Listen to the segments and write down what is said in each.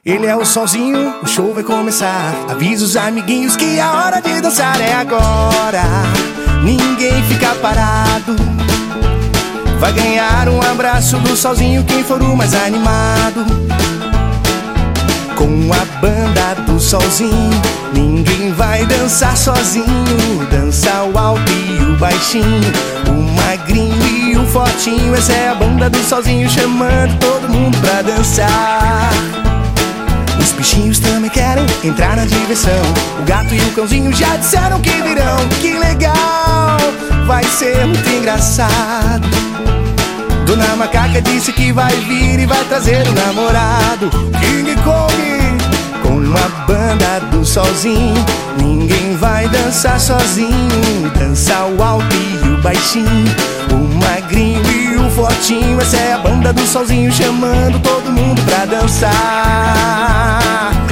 Ele é o solzinho, o show vai começar. Avisa os amiguinhos que a hora de dançar é agora. Ninguém fica parado. Vai ganhar um abraço do solzinho quem for o mais animado. Com a banda do solzinho, ninguém vai dançar sozinho. Dança o alto e o baixinho, o magrinho e o fortinho. Essa é a banda do solzinho chamando todo mundo pra dançar. Os bichinhos também querem entrar na diversão. O gato e o cãozinho já disseram que virão. Que legal, vai ser muito engraçado. Dona Macaca disse que vai vir e vai trazer o namorado. King Kong com a banda do solzinho, ninguém vai dançar sozinho. Dança o alto e o baixinho, o magrinho e o fortinho. Essa é a banda do solzinho chamando todo mundo pra dançar.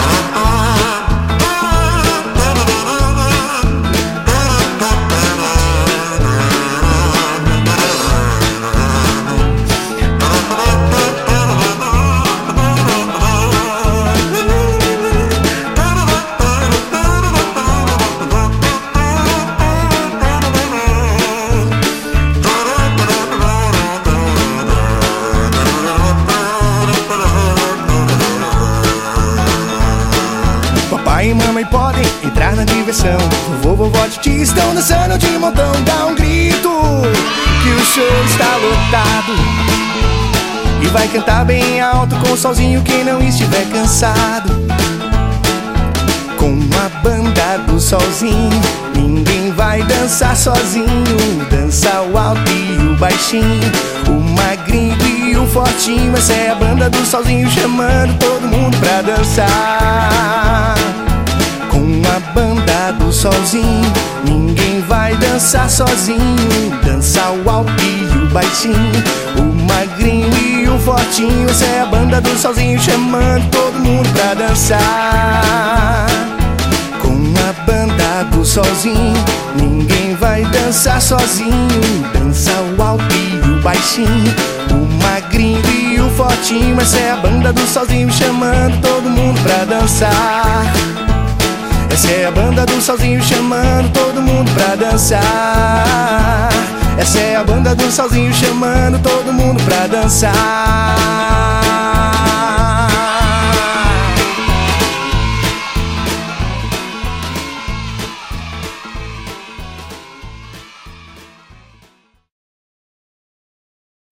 Pai e mamãe podem entrar na diversão. Vovô, vovó, titi estão dançando de montão. Dá um grito que o show está lotado. E vai cantar bem alto com o solzinho quem não estiver cansado. Com a banda do solzinho, ninguém vai dançar sozinho. Dança o alto e o baixinho, o magrinho e o fortinho. Essa é a banda do solzinho chamando todo mundo pra dançar. Com a banda do solzinho, ninguém vai dançar sozinho. Dança o alto e o baixinho, o magrinho e o fortinho. Essa é a banda do solzinho chamando todo mundo pra dançar. Com a banda do solzinho, ninguém vai dançar sozinho. Dança o alto e o baixinho, o magrinho e o fortinho. Essa é a banda do solzinho chamando todo mundo pra dançar. Essa é a banda do solzinho chamando todo mundo pra dançar. Essa é a banda do solzinho chamando todo mundo pra dançar.